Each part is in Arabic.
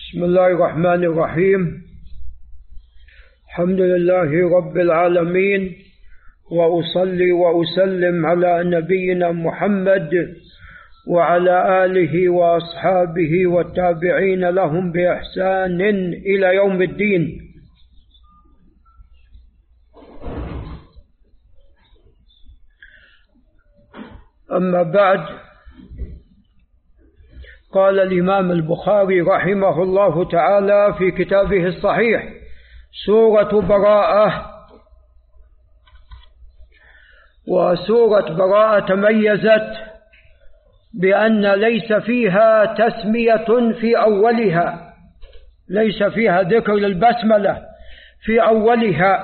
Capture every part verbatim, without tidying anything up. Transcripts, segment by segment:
بسم الله الرحمن الرحيم. الحمد لله رب العالمين، وأصلي وأسلم على نبينا محمد وعلى آله وأصحابه والتابعين لهم بإحسان إلى يوم الدين. أما بعد، قال الإمام البخاري رحمه الله تعالى في كتابه الصحيح: سورة براءة. وسورة براءة تميزت بأن ليس فيها تسمية في أولها، ليس فيها ذكر للبسملة في أولها،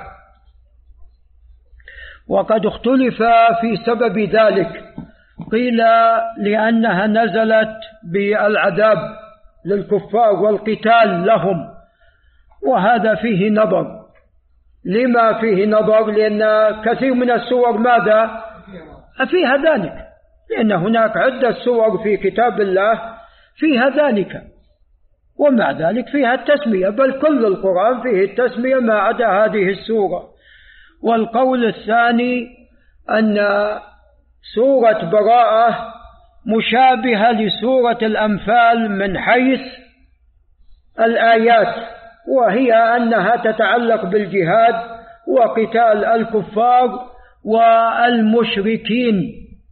وقد اختلف في سبب ذلك. قيل لأنها نزلت بالعذاب للكفار والقتال لهم، وهذا فيه نظر. لما فيه نظر؟ لأن كثير من السور ماذا فيها ذلك، لأن هناك عدة سور في كتاب الله فيها ذلك، ومع ذلك فيها التسمية، بل كل القرآن فيه التسمية ما عدا هذه السورة. والقول الثاني أن سورة براءة مشابهة لسورة الأنفال من حيث الآيات، وهي أنها تتعلق بالجهاد وقتال الكفار والمشركين.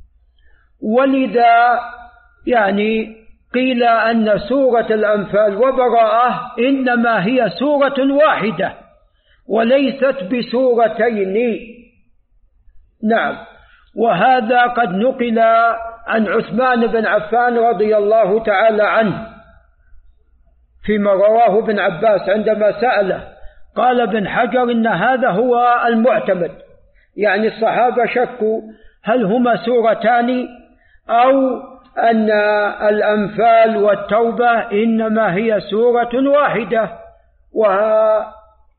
ولذا يعني قيل أن سورة الأنفال وبراءة إنما هي سورة واحدة وليست بسورتين. نعم. وهذا قد نقل عن عثمان بن عفان رضي الله تعالى عنه فيما رواه ابن عباس عندما سأله، قال ابن حجر إن هذا هو المعتمد، يعني الصحابة شكوا هل هما سورتان أو أن الأنفال والتوبة إنما هي سورة واحدة، ولذا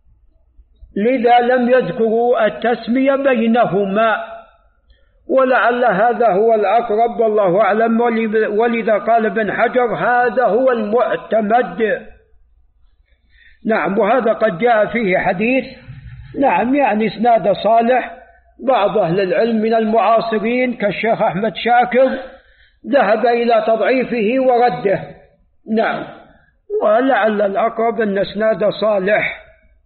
لم يذكروا التسمية بينهما، ولعل هذا هو الأقرب والله أعلم. ولذا قال ابن حجر هذا هو المعتمد. نعم. وهذا قد جاء فيه حديث، نعم، يعني إسناد صالح. بعض أهل العلم من المعاصرين كالشيخ أحمد شاكر ذهب إلى تضعيفه ورده. نعم. ولعل الأقرب أن إسناد صالح.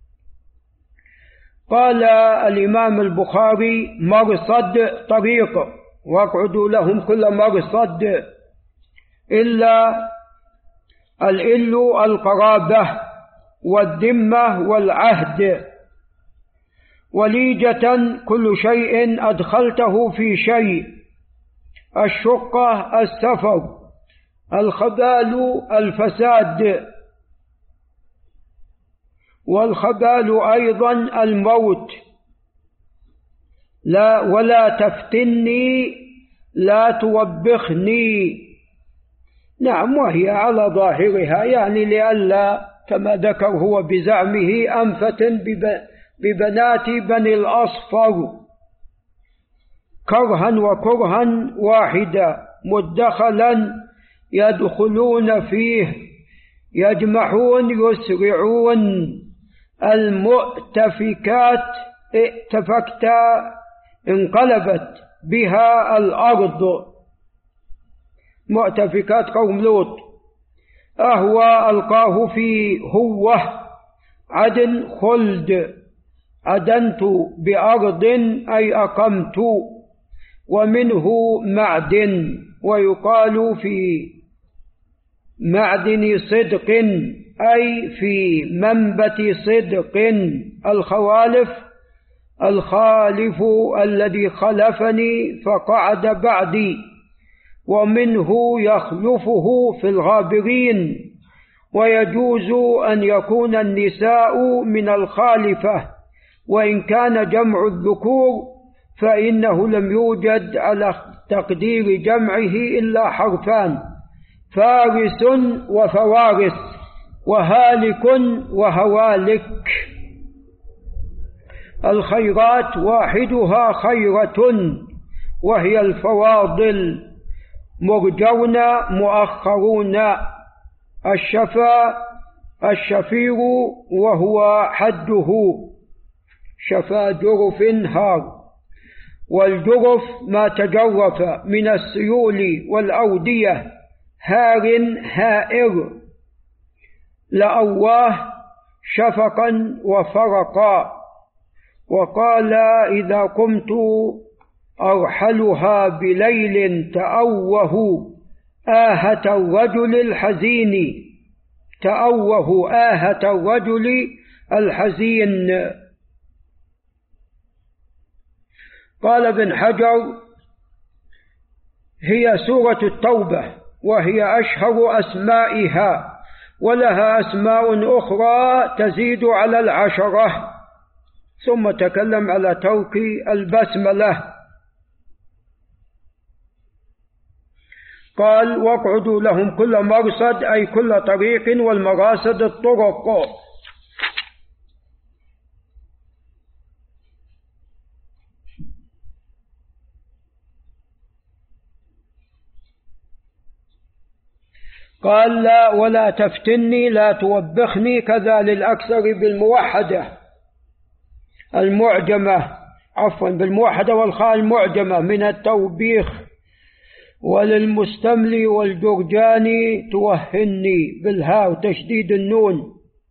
قال الإمام البخاري: مرصد طريق، واقعدوا لهم كل مرصد، إلا الإل القرابة والذمة والعهد، وليجة كل شيء أدخلته في شيء، الشقة السفر، الخبال الفساد، والخبال أيضا الموت، لا ولا تفتني لا توبخني. نعم. وهي على ظاهرها يعني لئلا كما ذكر هو بزعمه أنفتن ببنات بني الأصفر كرها وكرها واحدا، مدخلا يدخلون فيه، يجمحون يسرعون، المؤتفكات ائتفكتا انقلبت بها الأرض، مؤتفكات قوم لوط. أهوى ألقاه في هوة، عدن خلد، عدنت بأرض أي أقمت، ومنه معدن، ويقال في معدن صدق أي في منبت صدق، الخوالف الخالف الذي خلفني فقعد بعدي، ومنه يخلفه في الغابرين. ويجوز أن يكون النساء من الخالفة، وإن كان جمع الذكور فإنه لم يوجد على تقدير جمعه إلا حرفان: فارس وفوارس، وهالك وهوالك. الخيرات واحدها خيرة، وهي الفواضل، مرجون مؤخرون. الشفا الشفير وهو حده شفا جرف هار، والجرف ما تجرف من السيول والأودية هار هائر، لأواه شفقا وفرقا. وقال إذا قمت أرحلها بليل تأوه آهة الرجل الحزين، تأوه آهة الرجل الحزين. قال ابن حجر هي سورة التوبة، وهي أشهر أسمائها، ولها أسماء أخرى تزيد على العشرة. ثم تكلم على ترك البسملة. قال واقعدوا لهم كل مرصد أي كل طريق، والمراصد الطرق. قال لا ولا تفتني لا توبخني، كذا للأكثر بالموحدة المعجمة، عفوا بالموحدة والخاء المعجمة من التوبيخ، وللمستملي والجرجاني توهني بالهاء وتشديد النون،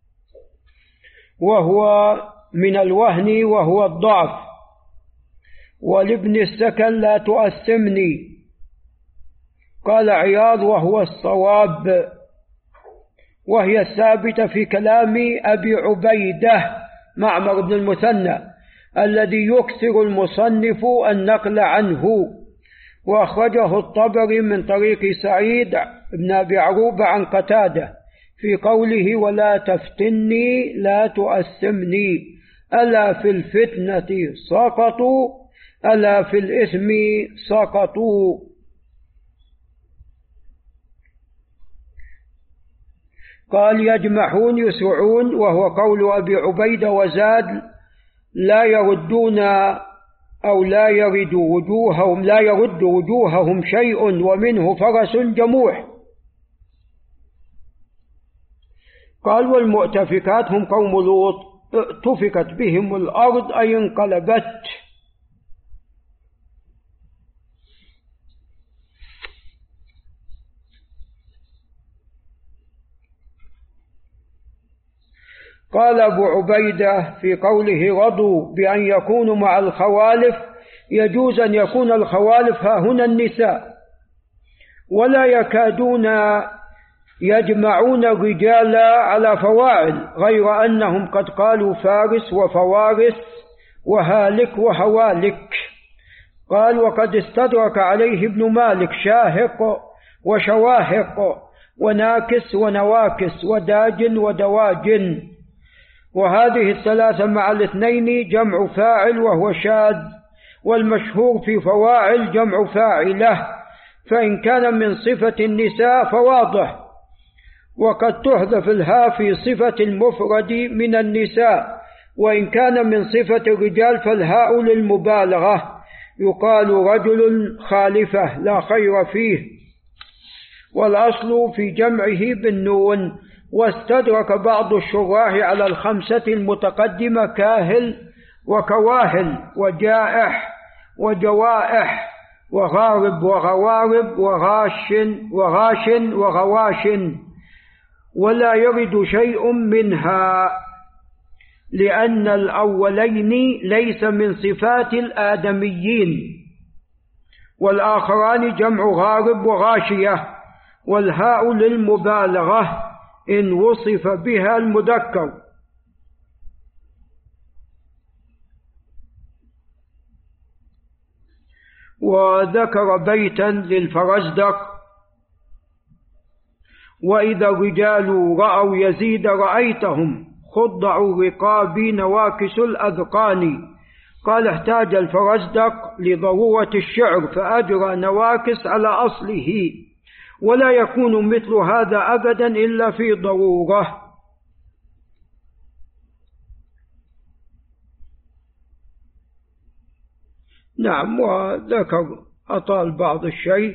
وهو من الوهن وهو الضعف. ولابن السكن لا تؤثمني. قال عياض وهو الصواب، وهي الثابتة في كلام أبي عبيدة معمر بن المثنى الذي يكثر المصنف النقل عنه، وأخرجه الطبري من طريق سعيد بن أبي عروبة عن قتادة في قوله ولا تفتني لا تؤثمني، ألا في الفتنة سقطوا ألا في الإثم سقطوا. قال يجمحون يسرعون، وهو قول أبي عبيدة، وزاد لا يردون أو لا يرد وجوههم لا يرد وجوههم شيء ومنه فرس جموح. قال والمؤتفكات هم قوم لوط، ائتفكت بهم الأرض أي انقلبت. قال أبو عبيدة في قوله رضوا بأن يكونوا مع الخوالف، يجوز أن يكون الخوالف ها هنا النساء، ولا يكادون يجمعون الرجال على فواعل، غير أنهم قد قالوا فارس وفوارس وهالك وهوالك. قال وقد استدرك عليه ابن مالك شاهق وشواهق وناكس ونواكس وداج ودواجن، وهذه الثلاثة مع الاثنين جمع فاعل وهو شاذ، والمشهور في فواعل جمع فاعله، فإن كان من صفة النساء فواضح، وقد تحذف الهاء في صفة المفرد من النساء، وإن كان من صفة الرجال فالهاء للمبالغة، يقال رجل خالفة لا خير فيه، والأصل في جمعه بالنون. واستدرك بعض الشراح على الخمسة المتقدمة كاهل وكواهل وجائح وجوائح وغارب وغوارب وغاش وغاش وغواش، ولا يرد شيء منها، لأن الأولين ليس من صفات الآدميين، والآخران جمع غارب وغاشية، والهاء للمبالغة إن وصف بها المذكر. وذكر بيتا للفرزدق وإذا الرجال رأوا يزيد رأيتهم خضع الرقاب نواكس الأذقان. قال احتاج الفرزدق لضرورة الشعر فأجرى نواكس على أصله، ولا يكون مثل هذا أبدا إلا في ضرورة. نعم. وذكر أطال بعض الشيء.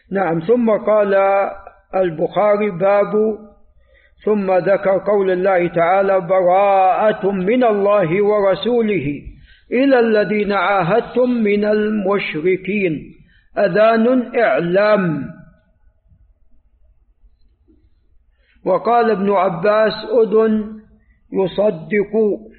نعم. ثم قال البخاري: باب ثم ذكر قول الله تعالى: براءة من الله ورسوله إلى الذين عاهدتم من المشركين. أذان إعلام. وقال ابن عباس: أذن يصدق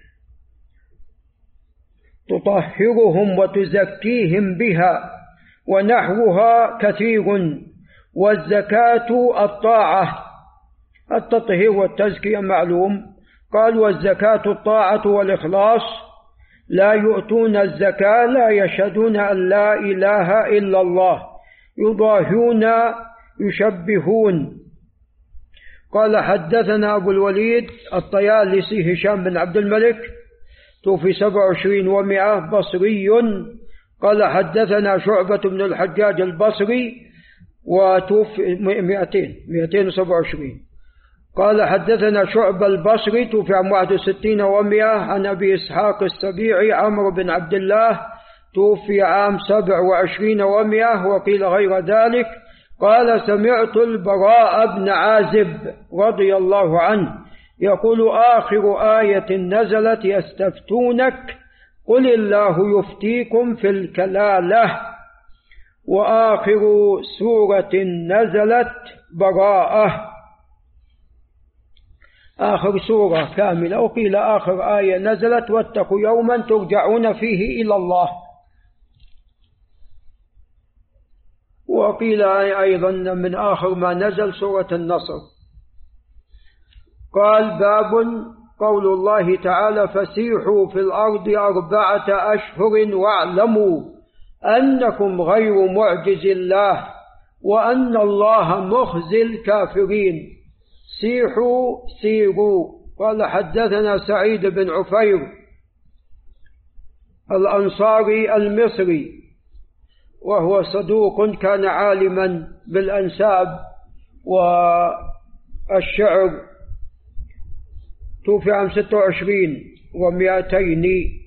تطهرهم وتزكيهم بها، ونحوها كثير. والزكاة الطاعة، التطهير والتزكية معلوم. قال: والزكاة الطاعة والإخلاص، لا يؤتون الزكاة لا يشهدون أن لا إله إلا الله، يضاهون يشبهون. قال: حدثنا أبو الوليد الطيالسي هشام بن عبد الملك، توفي سبع وعشرين ومئة، بصري. قال: حدثنا شعبة بن الحجاج البصري، وتوفي مئتين مئتين وسبع وعشرين. قال: حدثنا شعبة البصري، توفي عام واحد وستين ومئة، عن أبي إسحاق السبيعي عمرو بن عبد الله، توفي عام سبع وعشرين ومئة، وقيل غير ذلك. قال: سمعت البراء بن عازب رضي الله عنه يقول: آخر آية نزلت يستفتونك قل الله يفتيكم في الكلالة. وآخر سورة نزلت براءة، آخر سورة كاملة. وقيل آخر آية نزلت: واتقوا يوما ترجعون فيه إلى الله. وقيل أيضا من آخر ما نزل سورة النصر. قال: باب قول الله تعالى: فسيحوا في الأرض أربعة أشهر واعلموا أنكم غير معجز الله وأن الله مخزي الكافرين. سيحوا سيروا. قال: حدثنا سعيد بن عفير الأنصاري المصري، وهو صدوق كان عالما بالأنساب والشعر، توفي عام ستة وعشرين ومئتين.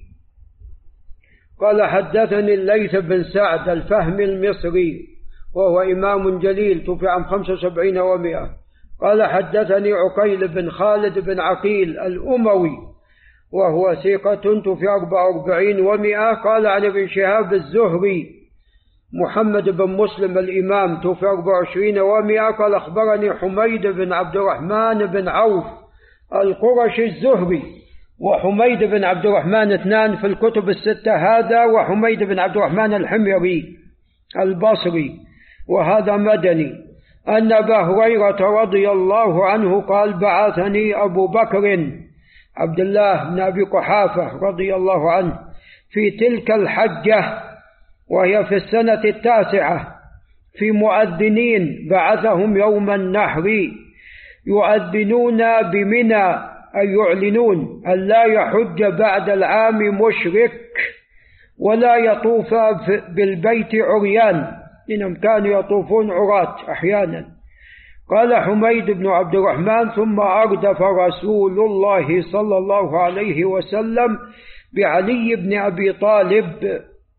قال: حدثني الليث بن سعد الفهمي المصري، وهو إمام جليل، توفي عام خمسة وسبعين ومئة. قال: حدثني عقيل بن خالد بن عقيل الأموي، وهو ثقة، توفي أربعة وأربعين ومئة. قال: عن ابن شهاب الزهري محمد بن مسلم الإمام، توفي أربعة وعشرين ومئة. قال: أخبرني حميد بن عبد الرحمن بن عوف القرشي الزهري. وحميد بن عبد الرحمن اثنان في الكتب الستة، هذا وحميد بن عبد الرحمن الحميري البصري، وهذا مدني. أن أبا هريرة رضي الله عنه قال: بعثني أبو بكر عبد الله بن أبي قحافة رضي الله عنه في تلك الحجة، وهي في السنة التاسعة، في مؤذنين بعثهم يوم النحر يؤذنون بمنى، أي يعلنون أن لا يحج بعد العام مشرك ولا يطوف بالبيت عريان، إنهم كانوا يطوفون عراة أحيانا. قال حميد بن عبد الرحمن: ثم أردف رسول الله صلى الله عليه وسلم بعلي بن أبي طالب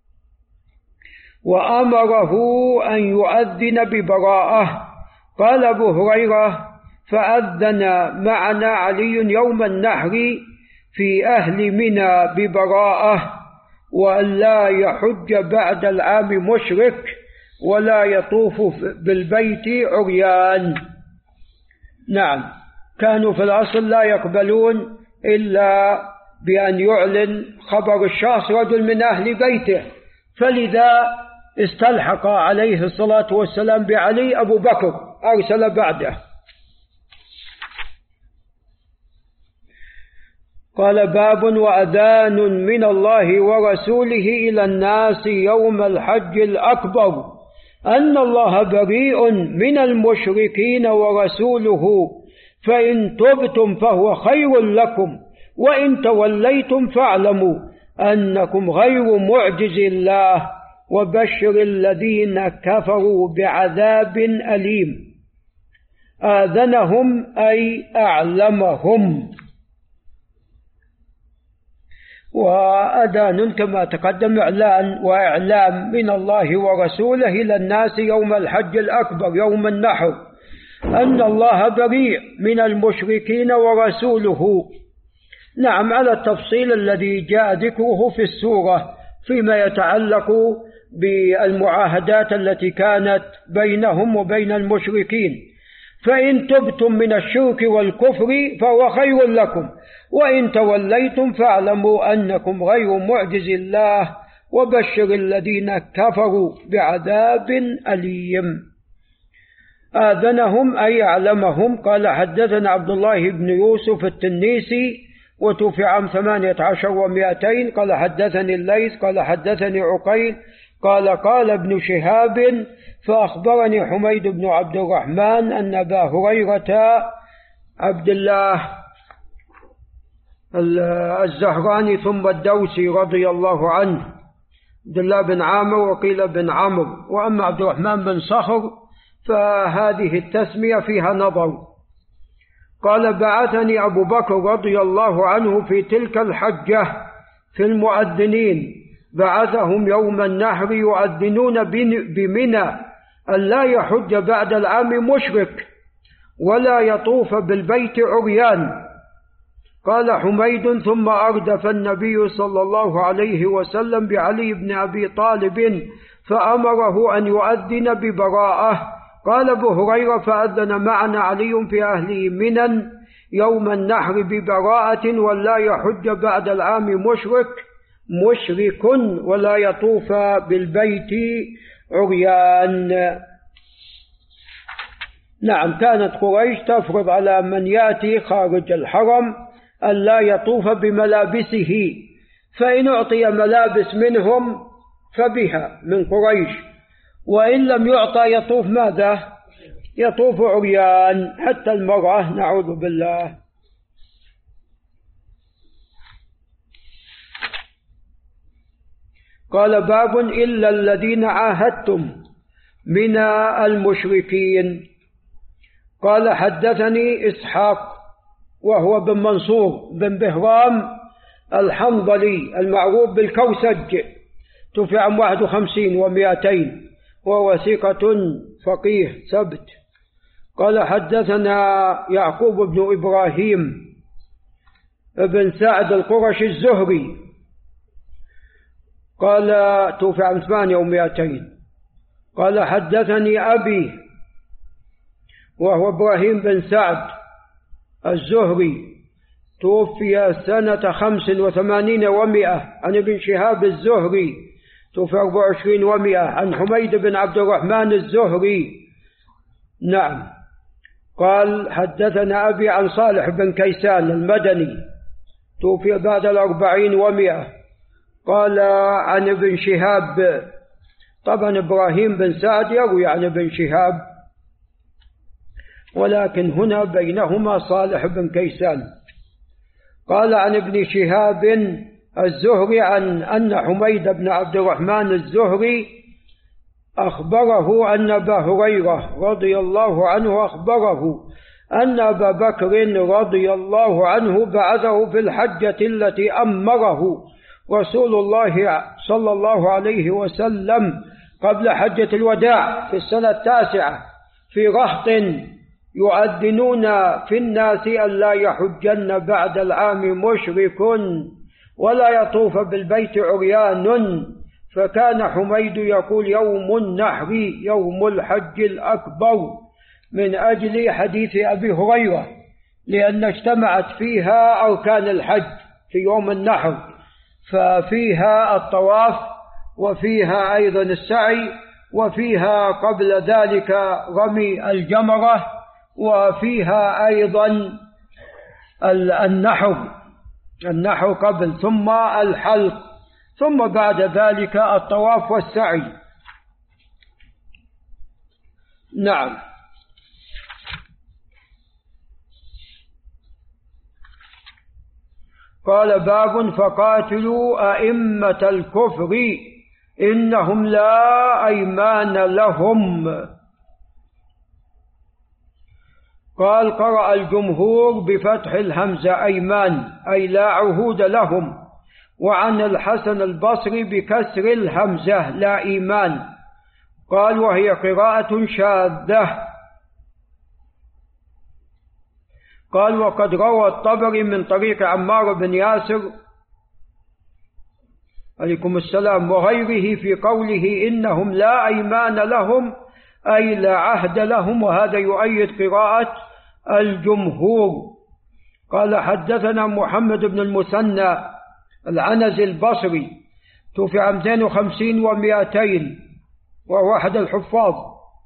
وأمره أن يؤذن ببراءة. قال أبو هريرة: فأذن معنا علي يوم النحر في أهل منى ببراءة، وأن لا يحج بعد العام مشرك ولا يطوف بالبيت عريان. نعم، كانوا في الأصل لا يقبلون إلا بأن يعلن خبر الشخص رجل من أهل بيته، فلذا استلحق عليه الصلاة والسلام بعلي أبو بكر، أرسل بعده. قال: باب وأذان من الله ورسوله إلى الناس يوم الحج الأكبر أن الله بريء من المشركين ورسوله، فإن تبتم فهو خير لكم، وإن توليتم فاعلموا أنكم غير معجز الله، وبشر الذين كفروا بعذاب أليم. آذنهم أي أعلمهم. وأذان كما تقدم إعلان وإعلام من الله ورسوله إلى الناس يوم الحج الأكبر يوم النحر أن الله بريء من المشركين ورسوله. نعم، على التفصيل الذي جاء ذكره في السورة فيما يتعلق بالمعاهدات التي كانت بينهم وبين المشركين. فإن تبتم من الشرك والكفر فهو خير لكم، وإن توليتم فاعلموا أنكم غير معجز الله، وبشر الذين كفروا بعذاب أليم. آذنهم أي أعلمهم. قال حدثنا عبد الله بن يوسف التنيسي وتوفي عام ثمانية عشر ومائتين. قال حدثني الليث قال حدثني عقيل قال قال ابن شهاب فأخبرني حميد بن عبد الرحمن أن أبا هريرة عبد الله الزهراني ثم الدوسي رضي الله عنه عبد الله بن عامر وقيل بن عمرو، وأما عبد الرحمن بن صخر فهذه التسمية فيها نظر. قال بعثني أبو بكر رضي الله عنه في تلك الحجة في المؤذنين، بعثهم يوم النحر يؤذنون بمنى أن لا يحج بعد العام مشرك ولا يطوف بالبيت عريان. قال حميد ثم أردف النبي صلى الله عليه وسلم بعلي بن أبي طالب فأمره أن يؤذن ببراءة. قال أبو هريرة فأذن معنا علي في أهله منى يوم النحر ببراءة ولا يحج بعد العام مشرك مشرك ولا يطوف بالبيت عريان. نعم، كانت قريش تفرض على من يأتي خارج الحرم أن لا يطوف بملابسه، فإن أعطي ملابس منهم فبها من قريش، وإن لم يعطى يطوف ماذا؟ يطوف عريان حتى المرأة، نعوذ بالله. قال باب إلا الذين عاهدتم من المشركين. قال حدثني إسحاق وهو بن منصور بن بهرام الحنظلي المعروف بالكوسج، توفي عام واحد وخمسين ومائتين، وهو ثقة فقيه ثبت. قال حدثنا يعقوب بن إبراهيم بن سعد القرشي الزهري قال توفي عام ثمانية ومائتين. قال حدثني أبي وهو إبراهيم بن سعد الزهري توفي سنة خمس وثمانين ومائة عن ابن شهاب الزهري توفي أربع وعشرين ومائة عن حميد بن عبد الرحمن الزهري. نعم. قال حدثنا أبي عن صالح بن كيسان المدني توفي بعد الأربعين ومائة. قال عن ابن شهاب، طبعا إبراهيم بن سعد يروي عن ابن شهاب، ولكن هنا بينهما صالح بن كيسان. قال عن ابن شهاب الزهري عن أن حميد بن عبد الرحمن الزهري أخبره أن أبا هريرة رضي الله عنه أخبره أن أبا بكر رضي الله عنه بعثه في الحجة التي أمره رسول الله صلى الله عليه وسلم قبل حجة الوداع في السنة التاسعة في رهط يؤذنون في الناس أن لا يحجن بعد العام مشرك ولا يطوف بالبيت عريان. فكان حميد يقول يوم النحر يوم الحج الأكبر من أجل حديث أبي هريرة، لأن اجتمعت فيها أركان الحج في يوم النحر، ففيها الطواف وفيها أيضا السعي وفيها قبل ذلك رمي الجمرة وفيها أيضا النحر النحر قبل ثم الحلق ثم بعد ذلك الطواف والسعي. نعم. قال باب فقاتلوا أئمة الكفر إنهم لا أيمان لهم. قال قرأ الجمهور بفتح الهمزة أيمان أي لا عهود لهم، وعن الحسن البصري بكسر الهمزة لا إيمان. قال وهي قراءة شاذة. قال وقد روى الطبري من طريق عمار بن ياسر عليكم السلام وغيره في قوله إنهم لا أيمان لهم أي لا عهد لهم، وهذا يؤيد قراءة الجمهور. قال حدثنا محمد بن المثنى العنزي البصري توفي عام مئتين وخمسين ومئتين وهو أحد الحفاظ.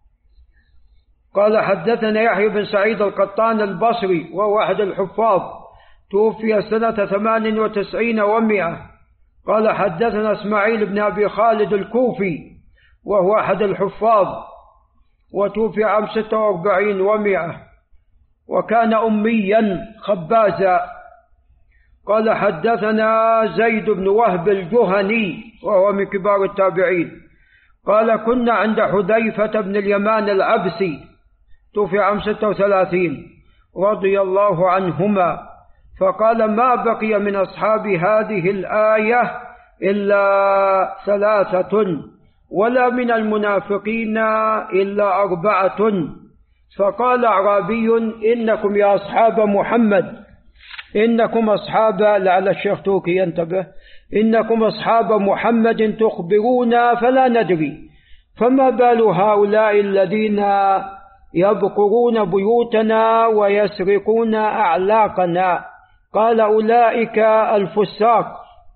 قال حدثنا يحيى بن سعيد القطان البصري وهو أحد الحفاظ توفي سنة ثمان وتسعين ومئة. قال حدثنا اسماعيل بن أبي خالد الكوفي وهو أحد الحفاظ وتوفي عام ستة وأربعين ومئة وكان أميا خبازا. قال حدثنا زيد بن وهب الجهني وهو من كبار التابعين. قال كنا عند حذيفة بن اليمان العبسي توفي عام ستة وثلاثين رضي الله عنهما، فقال ما بقي من أصحاب هذه الآية إلا ثلاثة ولا من المنافقين إلا أربعة. فقال أعرابي إنكم يا أصحاب محمد إنكم أصحاب لعل الشيخ توكي ينتبه إنكم أصحاب محمد تخبرونا فلا ندري فما بال هؤلاء الذين يبقرون بيوتنا ويسرقون أعلاقنا. قال أولئك الفساق.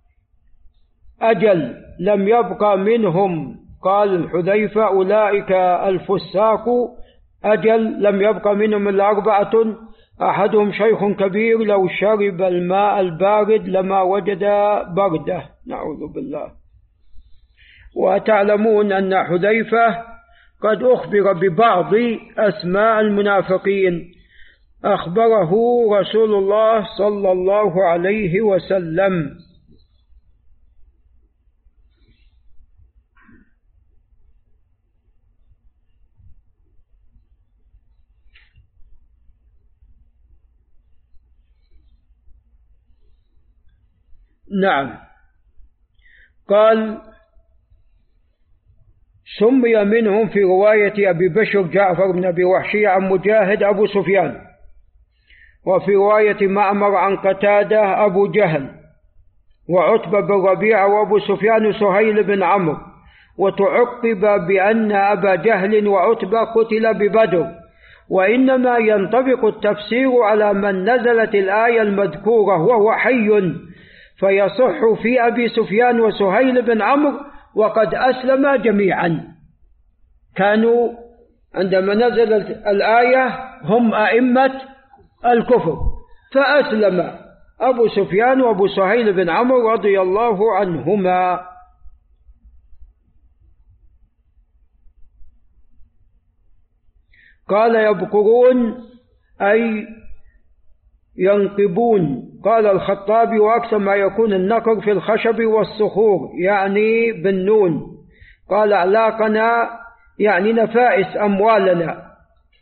أجل لم يبقى منهم. قال الحذيفة أولئك الفساق أجل لم يبقى منهم إلا أربعة أحدهم شيخ كبير لو شرب الماء البارد لما وجد برده. نعوذ بالله. وتعلمون أن حذيفة قد أخبر ببعض أسماء المنافقين، أخبره رسول الله صلى الله عليه وسلم. نعم. قال سمي منهم في رواية أبي بشر جعفر بن أبي وحشي عن مجاهد أبو سفيان، وفي رواية معمر عن قتادة أبو جهل، وعتبة بن ربيعة وأبو سفيان سهيل بن عمرو، وتعقب بأن أبا جهل وعتبة قتل ببدر. وإنما ينطبق التفسير على من نزلت الآية المذكورة وهو حي، فيصح في أبي سفيان وسهيل بن عمرو وقد أسلم جميعا، كانوا عندما نزلت الآية هم أئمة الكفر، فأسلم أبو سفيان وأبو سهيل بن عمرو رضي الله عنهما. قال يبقرون أي ينقبون. قال الخطابي وأكثر ما يكون النقر في الخشب والصخور يعني بالنون. قال أعلاقنا يعني نفائس أموالنا.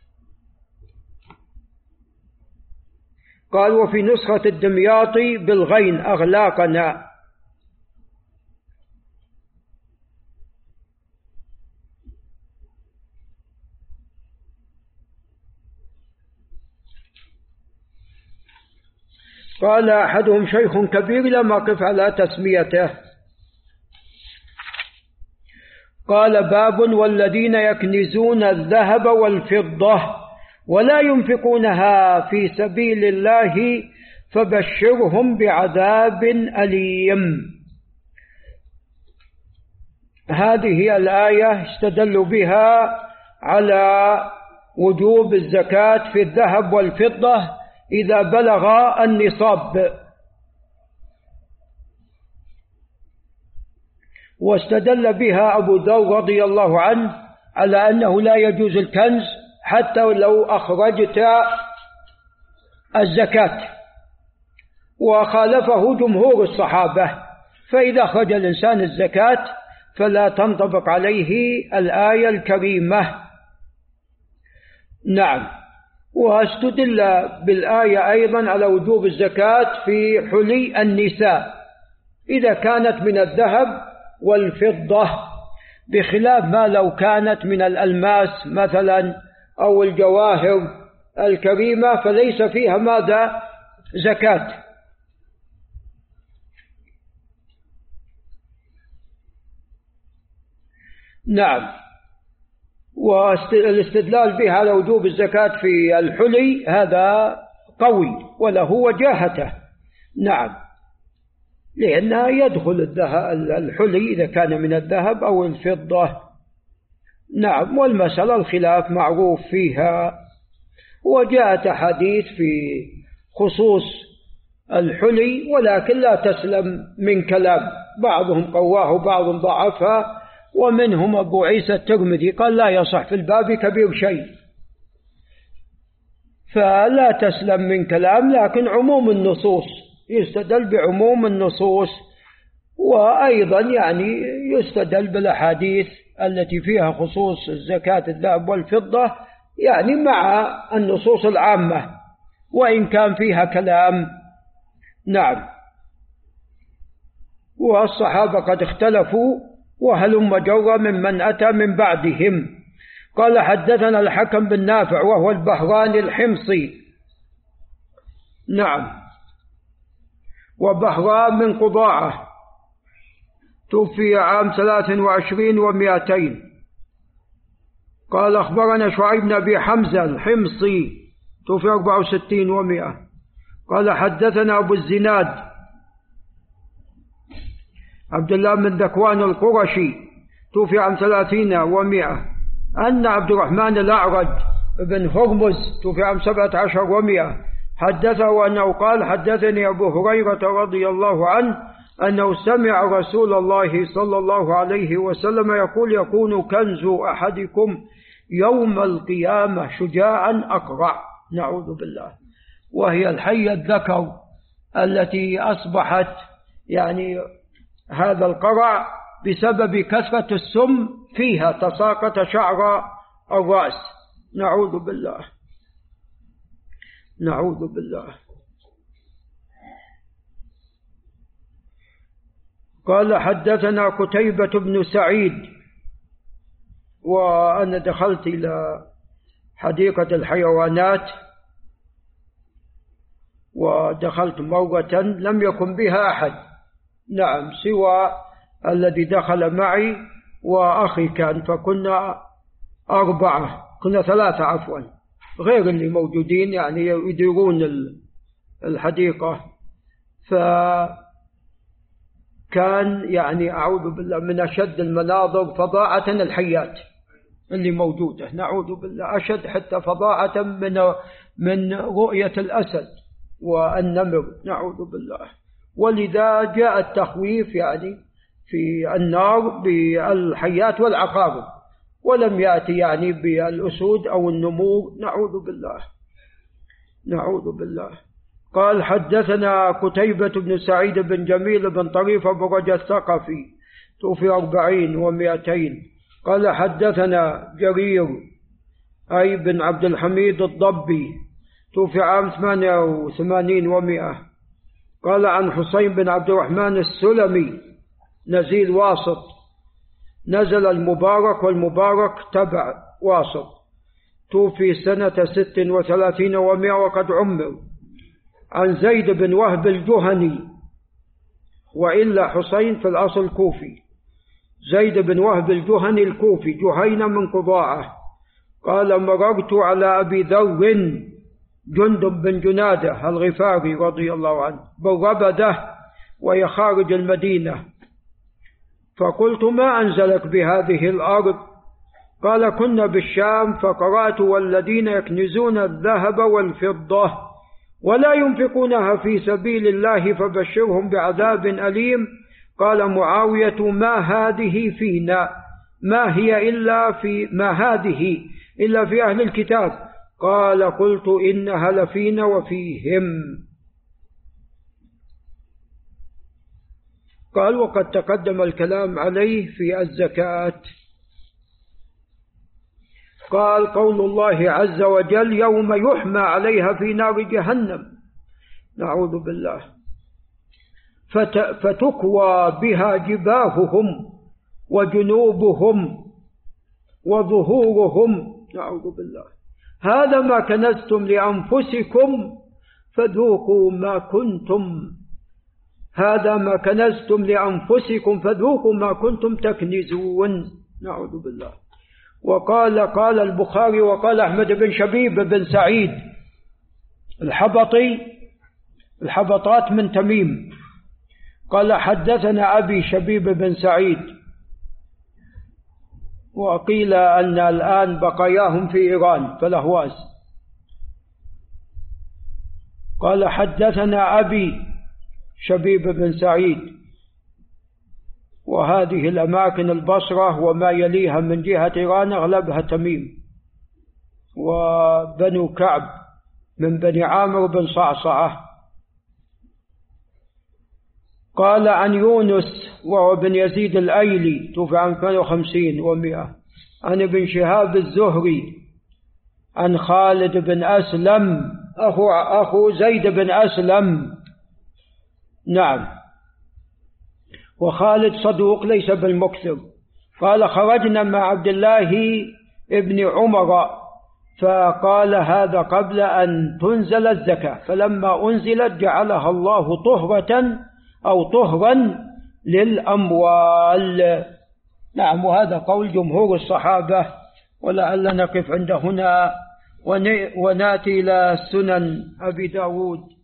قال وفي نسخة الدمياطي بالغين أغلاقنا. قال أحدهم شيخ كبير لم أقف على تسميته. قال باب والذين يكنزون الذهب والفضة ولا ينفقونها في سبيل الله فبشرهم بعذاب أليم. هذه الآية استدلوا بها على وجوب الزكاة في الذهب والفضة إذا بلغ النصاب، واستدل بها أبو ذر رضي الله عنه على أنه لا يجوز الكنز حتى لو أخرجت الزكاة، وخالفه جمهور الصحابة، فإذا أخرج الإنسان الزكاة فلا تنطبق عليه الآية الكريمة. نعم. واستدل بالآية أيضا على وجوب الزكاة في حلي النساء إذا كانت من الذهب والفضة، بخلاف ما لو كانت من الألماس مثلا أو الجواهر الكريمة فليس فيها ماذا؟ زكاة. نعم. والاستدلال بها على وجوب الزكاة في الحلي هذا قوي وله وجاهته. نعم، لأنها يدخل الحلي إذا كان من الذهب أو الفضة. نعم. والمسألة الخلاف معروف فيها، وجاءت أحاديث في خصوص الحلي ولكن لا تسلم من كلام، بعضهم قواه وبعضهم ضعفها، ومنهم أبو عيسى الترمذي قال لا يصح في الباب كبير شيء، فلا تسلم من كلام. لكن عموم النصوص يستدل بعموم النصوص، وأيضا يعني يستدل بالأحاديث التي فيها خصوص الزكاة الذهب والفضة يعني مع النصوص العامة وإن كان فيها كلام. نعم. والصحابة قد اختلفوا وهلم جرا ممن أتى من بعدهم. قال حدثنا الحكم بن نافع وهو البهراني الحمصي. نعم. وبهران من قضاعة، توفي عام ثلاث وعشرين ومائتين. قال أخبرنا شعيب بن أبي حمزة الحمصي، توفي أربعة وستين ومائة. قال حدثنا أبو الزناد عبد الله بن ذكوان القرشي، توفي عام ثلاثين ومائة. أن عبد الرحمن الأعرج بن هرمز، توفي عام سبعة عشر ومائة، حدثه أنه قال حدثني أبو هريرة رضي الله عنه أنه سمع رسول الله صلى الله عليه وسلم يقول يكون كنز أحدكم يوم القيامة شجاعا أقرع، نعوذ بالله، وهي الحية الذكر التي أصبحت يعني هذا القرع بسبب كثرة السم فيها تساقط شعر الرأس، نعوذ بالله نعوذ بالله. قال حدثنا قتيبة بن سعيد، وأنا دخلت إلى حديقة الحيوانات ودخلت مرة لم يكن بها أحد، نعم، سوى الذي دخل معي وأخي كان، فكنا أربعة، كنا ثلاثة عفوا، غير اللي موجودين يعني يديرون الحديقة. فكان يعني أعوذ بالله من أشد المناظر فظاعة الحيات اللي موجودة، نعوذ بالله، أشد حتى فظاعة من من رؤية الأسد والنمر، نعوذ بالله. ولذا جاء التخويف يعني في النار بالحيات والعقارب، ولم يأتي يعني بالأسود أو النمور، نعوذ بالله نعوذ بالله. قال حدثنا قتيبة بن سعيد بن جميل بن طريف أبو رجاء الثقفي، توفي أربعين ومائتين. قال حدثنا جرير أي بن عبد الحميد الضبي، توفي عام ثمانية وثمانين ومائة. قال عن حسين بن عبد الرحمن السلمي نزيل واسط، نزل المبارك والمبارك تبع واسط، توفي سنة ست وثلاثين ومائة وقد عمر. عن زيد بن وهب الجهني، وإلا حسين في الأصل كوفي، زيد بن وهب الجهني الكوفي، جهينة من قضاعة. قال مررت على أبي ذر جندب بن جنادة الغفاري رضي الله عنه بالربدة وهي خارج المدينة، فقلت ما أنزلك بهذه الأرض؟ قال كنا بالشام فقرأت والذين يكنزون الذهب والفضة ولا ينفقونها في سبيل الله فبشرهم بعذاب أليم. قال معاوية ما هذه فينا، ما هي إلا في ما هذه إلا في أهل الكتاب. قال قلت إنها لفينا وفيهم. قال وقد تقدم الكلام عليه في الزكاة. قال قول الله عز وجل يوم يحمى عليها في نار جهنم، نعوذ بالله. فتكوى بها جباههم وجنوبهم وظهورهم. نعوذ بالله. هذا ما كنزتم لأنفسكم فذوقوا ما كنتم هذا ما كنزتم لأنفسكم فذوقوا ما كنتم تكنزون. نعوذ بالله. وقال قال البخاري وقال أحمد بن شبيب بن سعيد الحبطي، الحبطات من تميم، قال حدثنا أبي شبيب بن سعيد، وقيل أن الآن بقاياهم في إيران فالأهواز. قال حدثنا أبي شبيب بن سعيد، وهذه الأماكن البصرة وما يليها من جهة إيران أغلبها تميم، وبنو كعب من بني عامر بن صعصعة. قال عن يونس وهو بن يزيد الأيلي توفي عام اثنين وخمسين ومئة، عن ابن شهاب الزهري عن خالد بن أسلم أخو, أخو زيد بن أسلم. نعم. وخالد صدوق ليس بالمكثر. قال خرجنا مع عبد الله ابن عمر فقال هذا قبل أن تنزل الزكاة، فلما أنزلت جعلها الله طهرة أو طهرا للأموال. نعم. وهذا قول جمهور الصحابة، ولعل نقف عند هنا ونأتي إلى سنن أبي داود.